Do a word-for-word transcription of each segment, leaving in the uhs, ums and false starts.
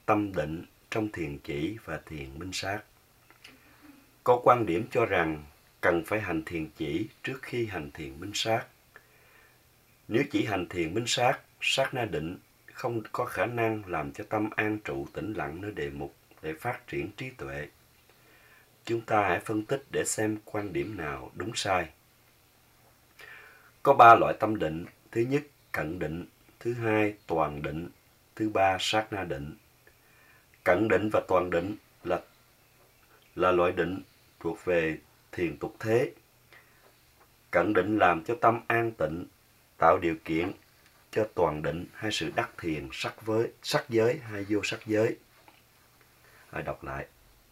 tâm định trong thiền chỉ và thiền minh sát. Có quan điểm cho rằng cần phải hành thiền chỉ trước khi hành thiền minh sát. Nếu chỉ hành thiền minh sát, sát na định không có khả năng làm cho tâm an trụ tĩnh lặng nơi đề mục để phát triển trí tuệ. Chúng ta hãy phân tích để xem quan điểm nào đúng sai. Có ba loại tâm định: thứ nhất, cận định; thứ hai, toàn định; thứ ba, sát na định. Cận định và toàn định là là loại định thuộc về thiền tục thế. Cận định làm cho tâm an tịnh, tạo điều kiện cho toàn định hay sự đắc thiền sắc với sắc giới hay vô sắc giới. Hãy đọc lại.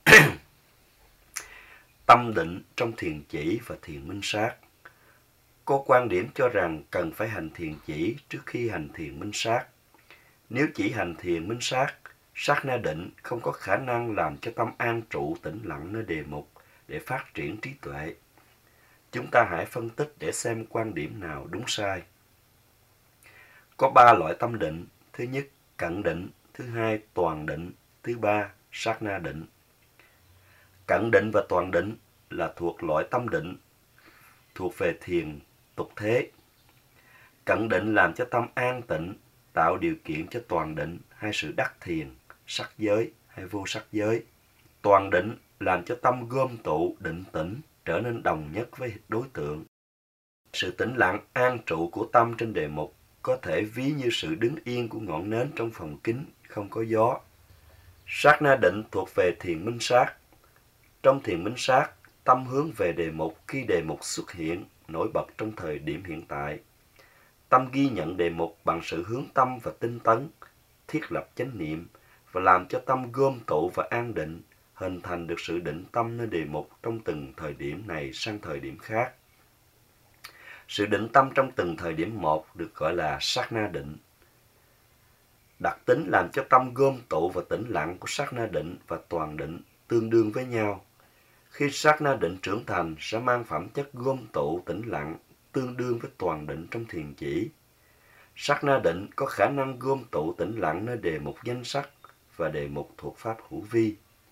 Tâm định trong thiền chỉ và thiền minh sát. Có quan điểm cho rằng cần phải hành thiền chỉ trước khi hành thiền minh sát. Nếu chỉ hành thiền minh sát, sát na định không có khả năng làm cho tâm an trụ tĩnh lặng nơi đề mục để phát triển trí tuệ. Chúng ta hãy phân tích để xem quan điểm nào đúng sai. Có ba loại tâm định: thứ nhất, cận định; thứ hai, toàn định; thứ ba, sát na định. Cận định và toàn định là thuộc loại tâm định thuộc về thiền tục thế. Cận định làm cho tâm an tịnh, tạo điều kiện cho toàn định hay sự đắc thiền sắc giới hay vô sắc giới. Toàn định làm cho tâm gom tụ định tĩnh, trở nên đồng nhất với đối tượng. Sự tĩnh lặng an trụ của tâm trên đề mục có thể ví như sự đứng yên của ngọn nến trong phòng kín không có gió. Sát na định thuộc về thiền minh sát. Trong thiền minh sát, tâm hướng về đề mục khi đề mục xuất hiện, nổi bật trong thời điểm hiện tại. Tâm ghi nhận đề mục bằng sự hướng tâm và tinh tấn, thiết lập chánh niệm và làm cho tâm gom tụ và an định, hình thành được sự định tâm nơi đề mục trong từng thời điểm này sang thời điểm khác. Sự định tâm trong từng thời điểm một được gọi là sát na định. Đặc tính làm cho tâm gom tụ và tĩnh lặng của sát na định và toàn định tương đương với nhau. Khi sát na định trưởng thành sẽ mang phẩm chất gom tụ tĩnh lặng tương đương với toàn định trong thiền chỉ. Sát na định có khả năng gom tụ tĩnh lặng nơi đề mục danh sắc và đề mục thuộc pháp hữu vi.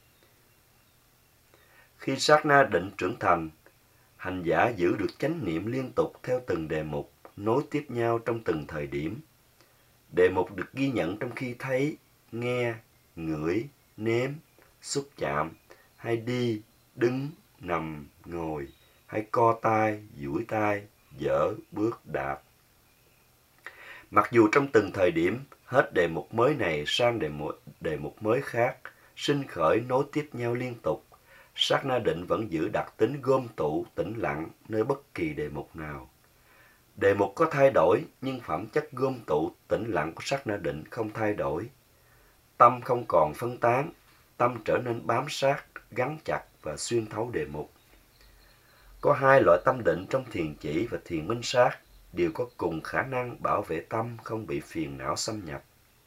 Khi sát na định trưởng thành, hành giả giữ được chánh niệm liên tục theo từng đề mục, nối tiếp nhau trong từng thời điểm. Đề mục được ghi nhận trong khi thấy, nghe, ngửi, nếm, xúc chạm, hay đi, đứng, nằm, ngồi, hay co tay, duỗi tay, dở, bước, đạp. Mặc dù trong từng thời điểm, hết đề mục mới này sang đề mục, đề mục mới khác, sinh khởi nối tiếp nhau liên tục, sát na định vẫn giữ đặc tính gom tụ, tĩnh lặng nơi bất kỳ đề mục nào. Đề mục có thay đổi, nhưng phẩm chất gom tụ, tĩnh lặng của sát na định không thay đổi. Tâm không còn phân tán, tâm trở nên bám sát, gắn chặt và xuyên thấu đề mục. Có hai loại tâm định trong thiền chỉ và thiền minh sát đều có cùng khả năng bảo vệ tâm không bị phiền não xâm nhập.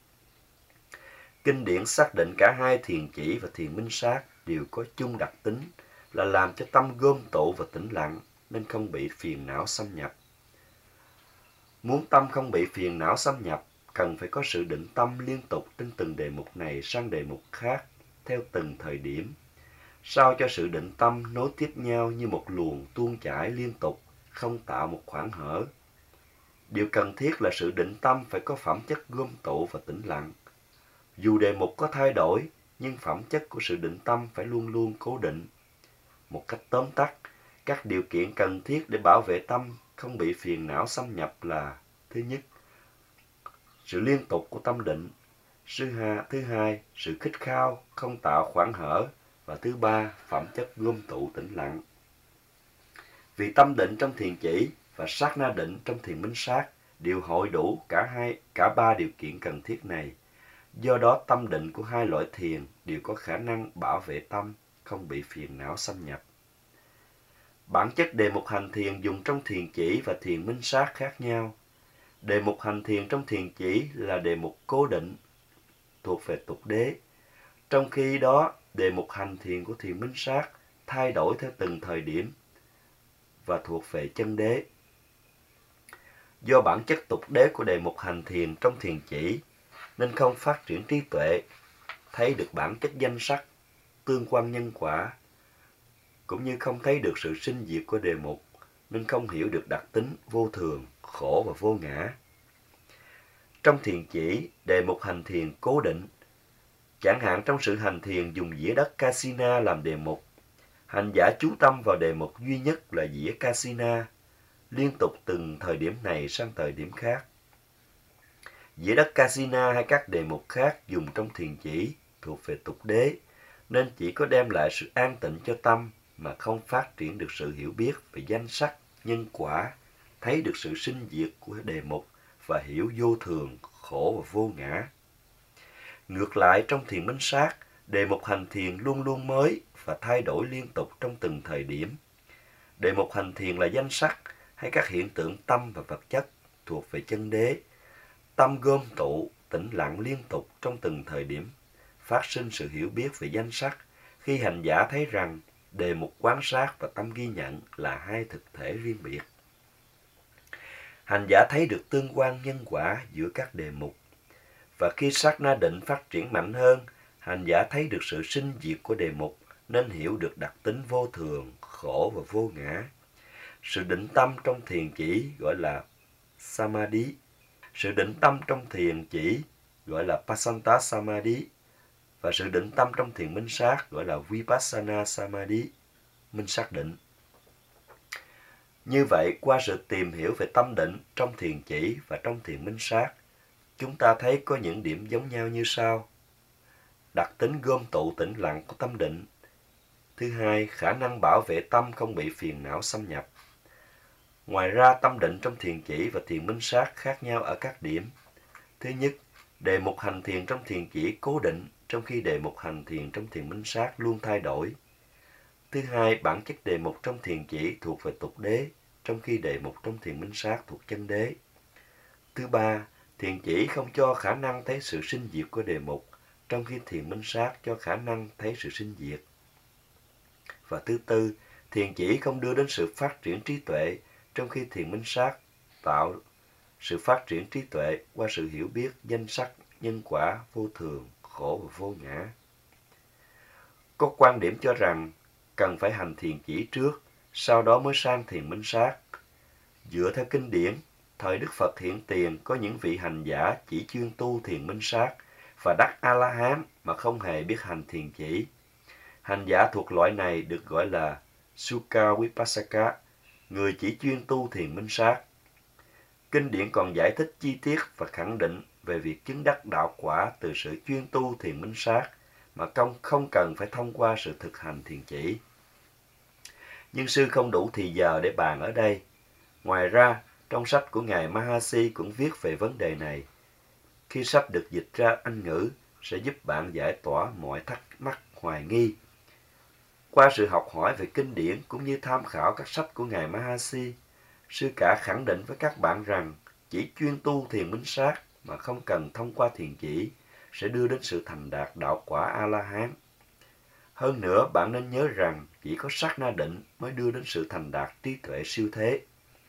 Kinh điển xác định cả hai thiền chỉ và thiền minh sát đều có chung đặc tính là làm cho tâm gom tụ và tĩnh lặng nên không bị phiền não xâm nhập. Muốn tâm không bị phiền não xâm nhập, cần phải có sự định tâm liên tục trên từng đề mục này sang đề mục khác theo từng thời điểm, sao cho sự định tâm nối tiếp nhau như một luồng tuôn chảy liên tục, không tạo một khoảng hở. Điều cần thiết là sự định tâm phải có phẩm chất gom tụ và tĩnh lặng. Dù đề mục có thay đổi, nhưng phẩm chất của sự định tâm phải luôn luôn cố định. Một cách tóm tắt, các điều kiện cần thiết để bảo vệ tâm không bị phiền não xâm nhập là: thứ nhất, sự liên tục của tâm định; thứ hai, sự khích khao không tạo khoảng hở; và thứ ba, phẩm chất gom tụ tĩnh lặng. Vì tâm định trong thiền chỉ và sát na định trong thiền minh sát đều hội đủ cả hai cả ba điều kiện cần thiết này. Do đó, tâm định của hai loại thiền đều có khả năng bảo vệ tâm không bị phiền não xâm nhập. Bản chất đề mục hành thiền dùng trong thiền chỉ và thiền minh sát khác nhau. Đề mục hành thiền trong thiền chỉ là đề mục cố định, thuộc về tục đế. Trong khi đó, đề mục hành thiền của thiền minh sát thay đổi theo từng thời điểm và thuộc về chân đế. Do bản chất tục đế của đề mục hành thiền trong thiền chỉ nên không phát triển trí tuệ. thấy được bản chất danh sắc, tương quan nhân quả, cũng như không thấy được sự sinh diệt của đề mục, nên không hiểu được đặc tính vô thường, khổ và vô ngã. Trong thiền chỉ, đề mục hành thiền cố định. Chẳng hạn trong sự hành thiền dùng dĩa đất Kasina làm đề mục, hành giả chú tâm vào đề mục duy nhất là dĩa Kasina, liên tục từng thời điểm này sang thời điểm khác. Dĩa đất Kasina hay các đề mục khác dùng trong thiền chỉ thuộc về tục đế, nên chỉ có đem lại sự an tịnh cho tâm mà không phát triển được sự hiểu biết về danh sắc, nhân quả, thấy được sự sinh diệt của đề mục và hiểu vô thường, khổ và vô ngã. Ngược lại, trong thiền minh sát, đề mục hành thiền luôn luôn mới và thay đổi liên tục trong từng thời điểm. Đề mục hành thiền là danh sắc hay các hiện tượng tâm và vật chất thuộc về chân đế. Tâm gom tụ, tĩnh lặng liên tục trong từng thời điểm, phát sinh sự hiểu biết về danh sắc khi hành giả thấy rằng đề mục quan sát và tâm ghi nhận là hai thực thể riêng biệt. Hành giả thấy được tương quan nhân quả giữa các đề mục, và khi sát na định phát triển mạnh hơn, hành giả thấy được sự sinh diệt của đề mục nên hiểu được đặc tính vô thường, khổ và vô ngã. Sự định tâm trong thiền chỉ gọi là Samadhi. Sự định tâm trong thiền chỉ gọi là Pasanta Samadhi. Và sự định tâm trong thiền minh sát gọi là Vipassana Samadhi, minh sát định. Như vậy, qua sự tìm hiểu về tâm định trong thiền chỉ và trong thiền minh sát, chúng ta thấy có những điểm giống nhau như sau. Đặc tính gom tụ tĩnh lặng của tâm định. Thứ hai, khả năng bảo vệ tâm không bị phiền não xâm nhập. Ngoài ra, tâm định trong thiền chỉ và thiền minh sát khác nhau ở các điểm. Thứ nhất, đề mục hành thiền trong thiền chỉ cố định, trong khi đề mục hành thiền trong thiền minh sát luôn thay đổi. Thứ hai, bản chất đề mục trong thiền chỉ thuộc về tục đế, trong khi đề mục trong thiền minh sát thuộc chân đế. Thứ ba, thiền chỉ không cho khả năng thấy sự sinh diệt của đề mục, trong khi thiền minh sát cho khả năng thấy sự sinh diệt. Và thứ tư, thiền chỉ không đưa đến sự phát triển trí tuệ, trong khi thiền minh sát tạo sự phát triển trí tuệ qua sự hiểu biết danh sắc, nhân quả, vô thường, khổ và vô ngã. Có quan điểm cho rằng cần phải hành thiền chỉ trước, sau đó mới sang thiền minh sát. Dựa theo kinh điển, thời Đức Phật hiện tiền có những vị hành giả chỉ chuyên tu thiền minh sát và đắc A-la-hán mà không hề biết hành thiền chỉ. Hành giả thuộc loại này được gọi là Sukha Vipassaka, người chỉ chuyên tu thiền minh sát. Kinh điển còn giải thích chi tiết và khẳng định về việc chứng đắc đạo quả từ sự chuyên tu thiền minh sát mà không, không cần phải thông qua sự thực hành thiền chỉ. Nhưng sư không đủ thì giờ để bàn ở đây. Ngoài ra, trong sách của Ngài Mahasi cũng viết về vấn đề này. Khi sách được dịch ra Anh ngữ, sẽ giúp bạn giải tỏa mọi thắc mắc hoài nghi. Qua sự học hỏi về kinh điển cũng như tham khảo các sách của Ngài Mahasi, sư cả khẳng định với các bạn rằng chỉ chuyên tu thiền minh sát mà không cần thông qua thiền chỉ sẽ đưa đến sự thành đạt đạo quả A-la-hán. Hơn nữa, bạn nên nhớ rằng chỉ có sát na định mới đưa đến sự thành đạt trí tuệ siêu thế.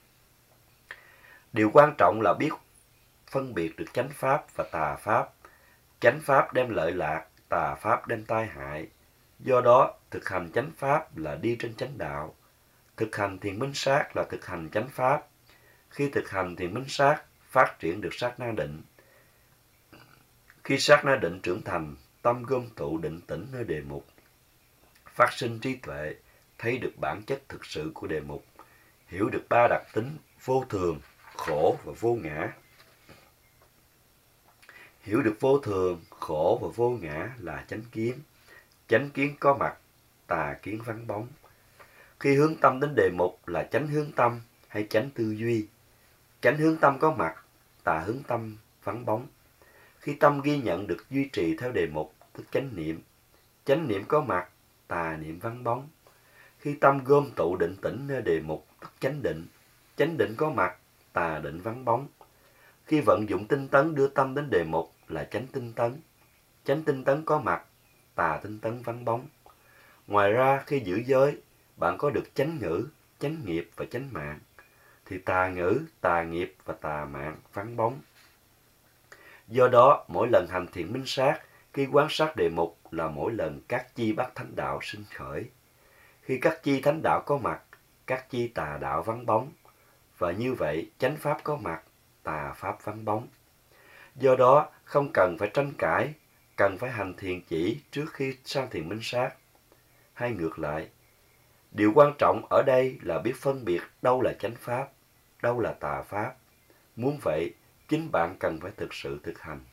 Điều quan trọng là biết phân biệt được chánh pháp và tà pháp. Chánh pháp đem lợi lạc, tà pháp đem tai hại. Do đó, thực hành chánh pháp là đi trên chánh đạo. Thực hành thiền minh sát là thực hành chánh pháp. Khi thực hành thiền minh sát, phát triển được sát na định. Khi sát na định trưởng thành, tâm gom tụ định tĩnh nơi đề mục. Phát sinh trí tuệ, thấy được bản chất thực sự của đề mục, hiểu được ba đặc tính vô thường, khổ và vô ngã. Hiểu được vô thường, khổ và vô ngã là chánh kiến. Chánh kiến có mặt, tà kiến vắng bóng. Khi hướng tâm đến đề mục là chánh hướng tâm hay chánh tư duy. Chánh hướng tâm có mặt, tà hướng tâm vắng bóng. Khi tâm ghi nhận được duy trì theo đề mục, tức chánh niệm. Chánh niệm có mặt, tà niệm vắng bóng. Khi tâm gom tụ định tĩnh nơi đề mục, tức chánh định. Chánh định có mặt, tà định vắng bóng. Khi vận dụng tinh tấn đưa tâm đến đề mục là chánh tinh tấn. Chánh tinh tấn có mặt, tà tinh tấn vắng bóng. Ngoài ra, khi giữ giới, bạn có được chánh ngữ, chánh nghiệp và chánh mạng, thì tà ngữ, tà nghiệp và tà mạng vắng bóng. Do đó, mỗi lần hành thiền minh sát, Khi quan sát đề mục là mỗi lần các chi bắt thánh đạo sinh khởi. Khi các chi thánh đạo có mặt, các chi tà đạo vắng bóng. Và như vậy, chánh pháp có mặt, tà pháp vắng bóng. Do đó, không cần phải tranh cãi, cần phải hành thiền chỉ trước khi sang thiền minh sát. Hay ngược lại, điều quan trọng ở đây là biết phân biệt đâu là chánh pháp, đâu là tà pháp. Muốn vậy, chính bạn cần phải thực sự thực hành.